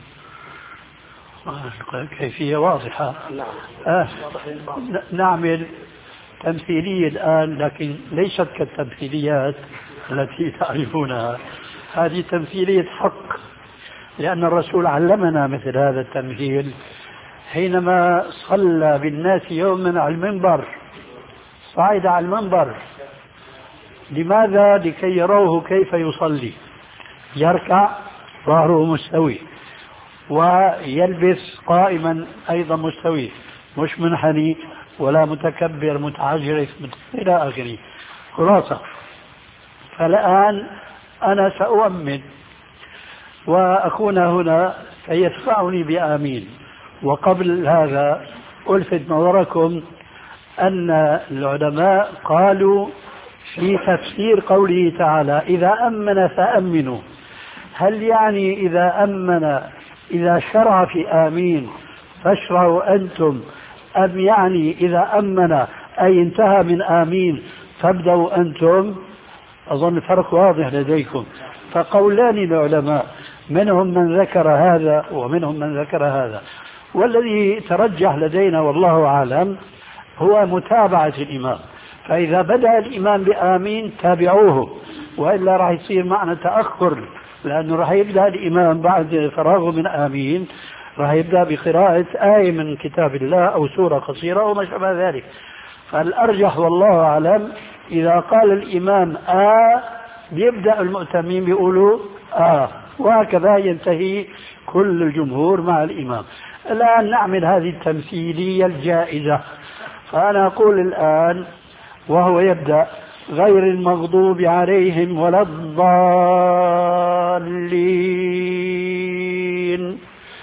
كيفية واضحة. نعم. آه. نعمل تمثيلية الآن لكن ليست كالتمثيليات التي تعرفونها. هذه تمثيلية حق لأن الرسول علمنا مثل هذا التمثيل حينما صلى بالناس يوما على المنبر. صعد على المنبر لماذا؟ لكي يروه كيف يصلي. يركع ظهره مستوي ويلبس قائما أيضا مستوي مش منحني ولا متكبر متعجرف إلى آخره. خلاصة. فالآن أنا سأؤمن وأكون هنا فيدفعني بآمين. وقبل هذا ألفت نظركم أن العلماء قالوا في تفسير قوله تعالى إذا أمن فأمنوا، هل يعني إذا أمن إذا شرع في آمين فاشرعوا أنتم، أم يعني إذا أمن أي انتهى من آمين فابدأوا أنتم؟ أظن الفرق واضح لديكم. فقولان العلماء منهم من ذكر هذا ومنهم من ذكر هذا، والذي ترجح لدينا والله أعلم هو متابعة الإمام. فإذا بدأ الإمام بآمين تابعوه وإلا راح يصير معنا تأخر، لأنه راح يبدأ الإمام بعد فراغه من آمين راح يبدأ بقراءة آية من كتاب الله أو سورة قصيرة أو ما شابه ذلك. فالأرجح والله أعلم إذا قال الإمام آه بيبدأ المؤتمين بيقولوا آه، وهكذا ينتهي كل الجمهور مع الإمام. الآن نعمل هذه التمثيلية الجائزة. فأنا أقول الآن وهو يبدأ غير المغضوب عليهم ولا الضالين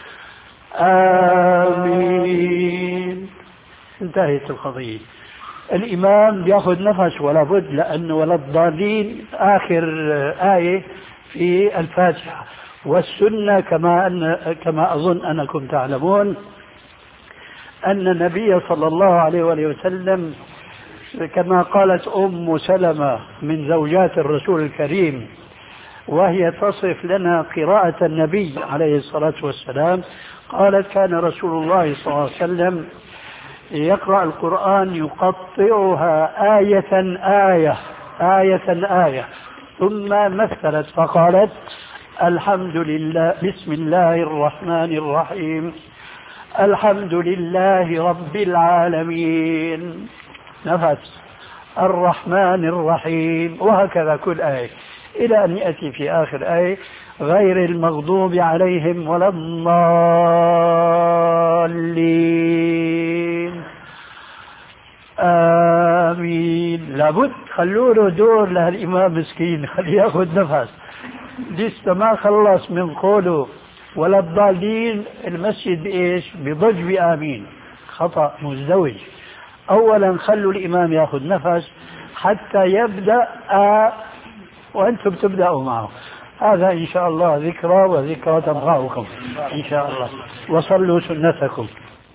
آمين، انتهت القضية. الإمام بيأخذ نفس ولا بد، لأنه ولا الضالين آخر آية في الفاتحة. والسنة كما أن كما أظن أنكم تعلمون أن النبي صلى الله عليه وآله وسلم كما قالت أم سلمة من زوجات الرسول الكريم وهي تصف لنا قراءة النبي عليه الصلاة والسلام، قالت كان رسول الله صلى الله عليه وسلم يقرأ القرآن يقطعها آية آية آية آية ثم مثلت فقالت الحمد لله بسم الله الرحمن الرحيم الحمد لله رب العالمين نفس الرحمن الرحيم، وهكذا كل آية إلى أن يأتي في آخر آية غير المغضوب عليهم ولا الضالين آمين. لابد خلوا له دور لهالإمام مسكين، خليه يأخذ نفس، لسه ما خلص من قوله ولا الضالين. المسجد بإيش؟ بضج بآمين، خطأ مزدوج. أولا خلوا الإمام يأخذ نفس حتى يبدأ آ وأنتم تبدأوا معه، هذا إن شاء الله ذكرى، وذكرى تنفعكم إن شاء الله. وصلوا سنتكم.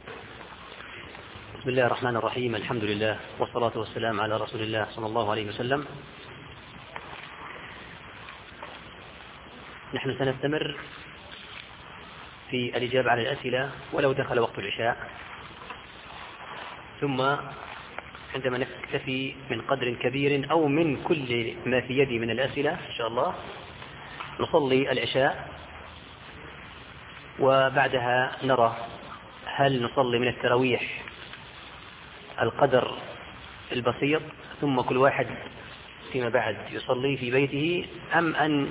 بسم الله الرحمن الرحيم، الحمد لله والصلاة والسلام على رسول الله صلى الله عليه وسلم. نحن سنستمر في الإجابة على الأسئلة ولو دخل وقت العشاء، ثم عندما نكتفي من قدر كبير أو من كل ما في يدي من الأسئلة إن شاء الله نصلي العشاء، وبعدها نرى هل نصلي من التراويح القدر البسيط ثم كل واحد فيما بعد يصلي في بيته، أم أن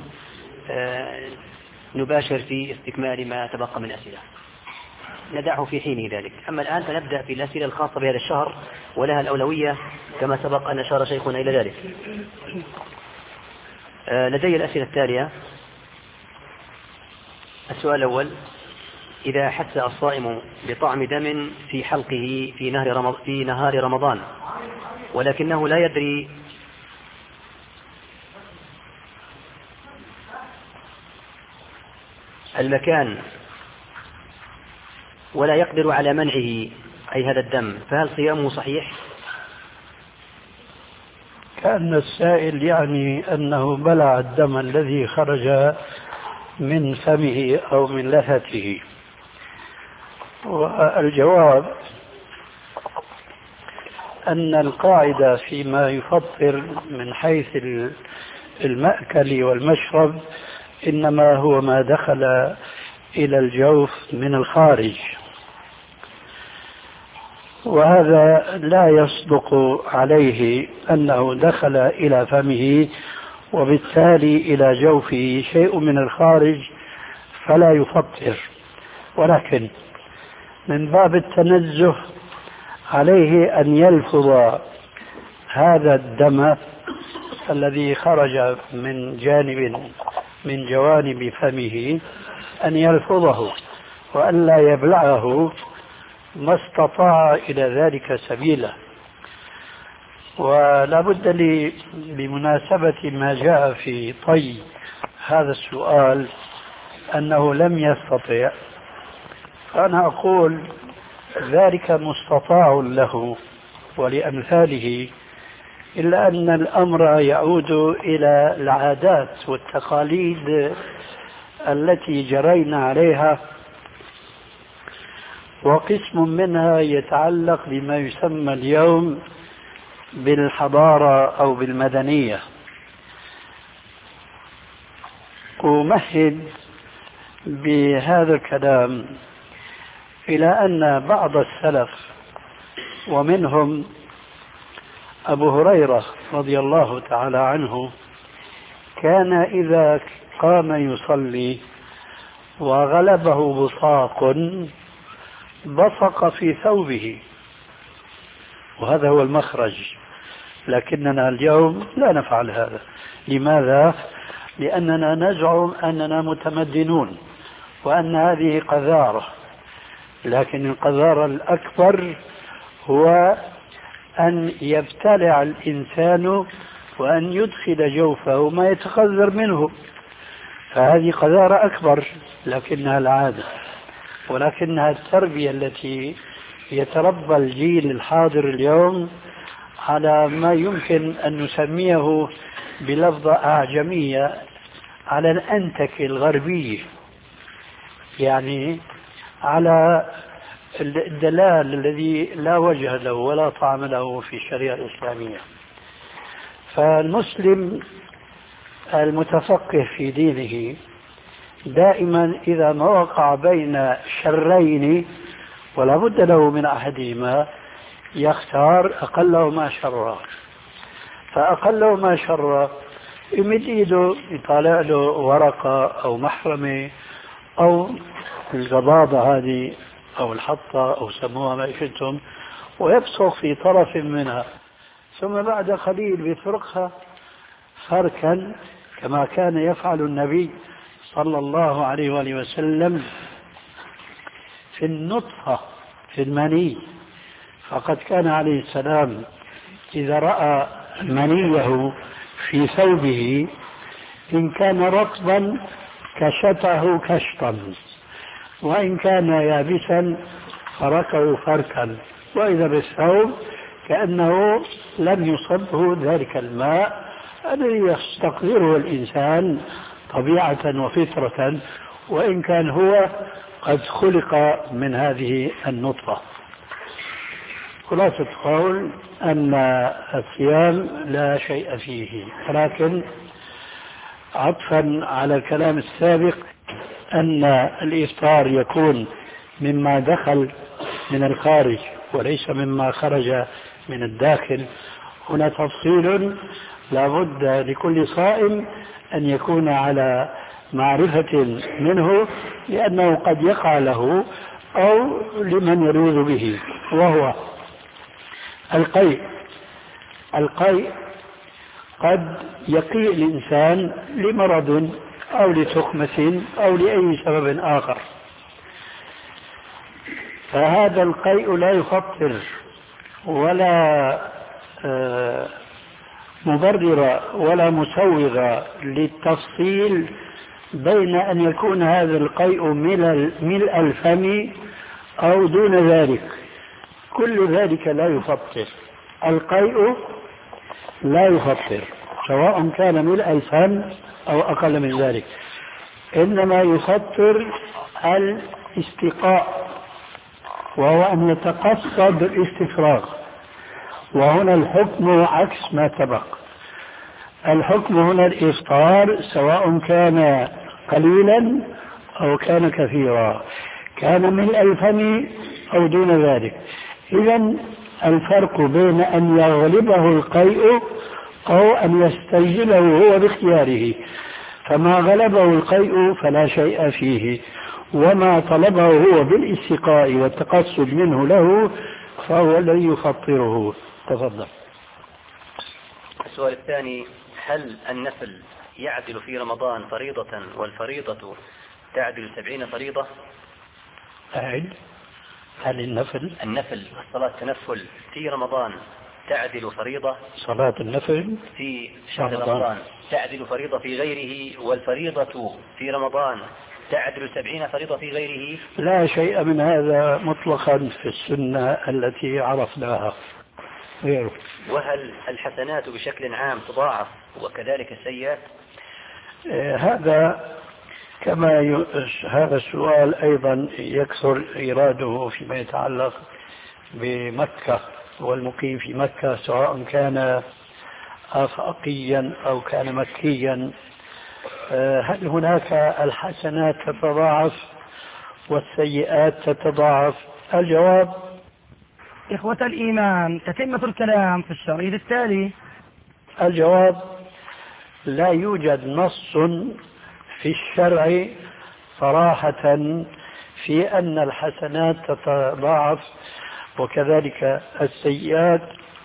نباشر في استكمال ما تبقى من أسئلة، ندعه في حينه ذلك. أما الآن فنبدأ في الأسئلة الخاصة بهذا الشهر ولها الأولوية كما سبق أن أشار شيخنا إلى ذلك. لدي الأسئلة التالية. السؤال الأول: إذا حس الصائم بطعم دم في حلقه في نهار رمضان, في نهار رمضان ولكنه لا يدري المكان ولا يقدر على منعه أي هذا الدم، فهل صيامه صحيح؟ كأن السائل يعني أنه بلع الدم الذي خرج من فمه أو من لثته. والجواب أن القاعدة فيما يفطر من حيث المأكل والمشرب إنما هو ما دخل إلى الجوف من الخارج، وهذا لا يصدق عليه أنه دخل إلى فمه وبالتالي إلى جوفه شيء من الخارج فلا يفطر، ولكن من باب التنزه عليه أن يلفظ هذا الدم الذي خرج من جانب من جوانب فمه، أن يلفظه وأن لا يبلعه ما استطاع إلى ذلك سبيلا. ولا بد لي بمناسبة ما جاء في طي هذا السؤال أنه لم يستطع، فأنا أقول ذلك مستطاع له ولأمثاله، إلا أن الأمر يعود إلى العادات والتقاليد التي جرينا عليها، وقسم منها يتعلق بما يسمى اليوم بالحضارة أو بالمدنية. أمهد بهذا الكلام إلى أن بعض السلف ومنهم أبو هريرة رضي الله تعالى عنه كان إذا قام يصلي وغلبه بصاق بصق في ثوبه، وهذا هو المخرج. لكننا اليوم لا نفعل هذا. لماذا؟ لأننا نزعم أننا متمدنون وأن هذه قذارة، لكن القذارة الأكبر هو أن يبتلع الإنسان وأن يدخل جوفه ما يتخذر منه، فهذه قذارة أكبر، لكنها العادة، ولكنها التربية التي يتربى الجيل الحاضر اليوم على ما يمكن أن نسميه بلفظة أعجمية على الأنتك الغربية، يعني على الدلال الذي لا وجه له ولا طعم له في الشريعة الإسلامية. فالمسلم المتفقه في دينه دائما إذا ما وقع بين شرين ولا بد له من أحدهما يختار أقلهما شرا، فأقلهما شرا يمد إيده يطالع له ورقة أو محرمة أو القباضة هذه أو الحطة أو سموها ما شئتم، ويبصق في طرف منها، ثم بعد قليل بيفرقها فركا كما كان يفعل النبي صلى الله عليه وآله وسلم في النطفة في المني. فقد كان عليه السلام إذا رأى منيه في ثوبه إن كان رطبا كشطه كشطا، وإن كان يابسا فركه فركا، وإذا بالثوب كأنه لم يصبه ذلك الماء الذي يستقدره الإنسان طبيعة وفطرة، وإن كان هو قد خلق من هذه النطفة. خلاصة القول أن الصيام لا شيء فيه، ولكن عطفا على الكلام السابق أن الإفطار يكون مما دخل من الخارج وليس مما خرج من الداخل، هنا تفصيل لا بد لكل صائم أن يكون على معرفة منه، لأنه قد يقع له أو لمن يلوذ به، وهو القيء. القيء قد يقيء الإنسان لمرض أو لتخمة أو لأي سبب آخر، فهذا القيء لا يفطر ولا مبرر ولا مسوغ للتفصيل بين أن يكون هذا القيء ملء الفم أو دون ذلك، كل ذلك لا يفطر. القيء لا يفطر سواء كان ملء الفم أو أقل من ذلك، إنما يفطر الاستقاء، وهو أن يتقصد الاستفراغ، وهنا الحكم عكس ما سبق. الحكم هنا الإفطار سواء كان قليلا أو كان كثيرا، كان ملء الفم أو دون ذلك. إذن الفرق بين أن يغلبه القيء أو أن يستجله هو باختياره، فما غلبه القيء فلا شيء فيه، وما طلبه هو بالاستقاء والتقصد منه له فهو الذي يفطره. تفضل. السؤال الثاني: هل النفل يعدل في رمضان فريضة والفريضة تعدل سبعين فريضة؟ أعد. هل النفل النفل الصلاة التنفل في رمضان تعدل فريضة؟ صلاة النفل في شهر رمضان. رمضان تعدل فريضة في غيره، والفريضة في رمضان تعدل سبعين فريضة في غيره؟ لا شيء من هذا مطلقا في السنة التي عرفناها غيره. وهل الحسنات بشكل عام تضاعف وكذلك السيئات؟ آه هذا كما ي... هذا السؤال أيضا يكثر إيراده فيما يتعلق بمكة والمقيم في مكة، سواء كان آفاقيا أو كان مكيا. آه هل هناك الحسنات تتضاعف والسيئات تتضاعف؟ الجواب: إخوة الإيمان، تتمة الكلام في الشريط التالي. الجواب: لا يوجد نص في الشرع صراحة في أن الحسنات تتضاعف وكذلك السيئات،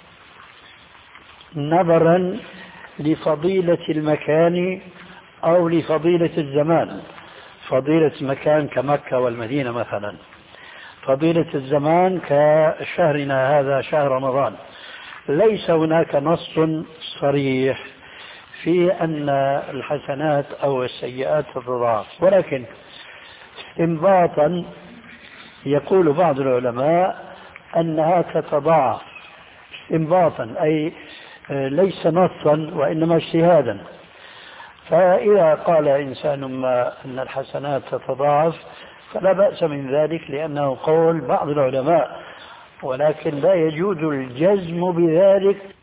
نظرا لفضيلة المكان أو لفضيلة الزمان. فضيلة المكان كمكة والمدينة مثلا، فضيلة الزمان كشهرنا هذا شهر رمضان. ليس هناك نص صريح في أن الحسنات أو السيئات تتضاعف، ولكن استنباطا يقول بعض العلماء أنها تتضاعف استنباطا، أي ليس نصا وإنما اجتهادا. فإذا قال إنسان ما أن الحسنات تتضاعف فلا بأس من ذلك، لأنه قول بعض العلماء، ولكن لا يجوز الجزم بذلك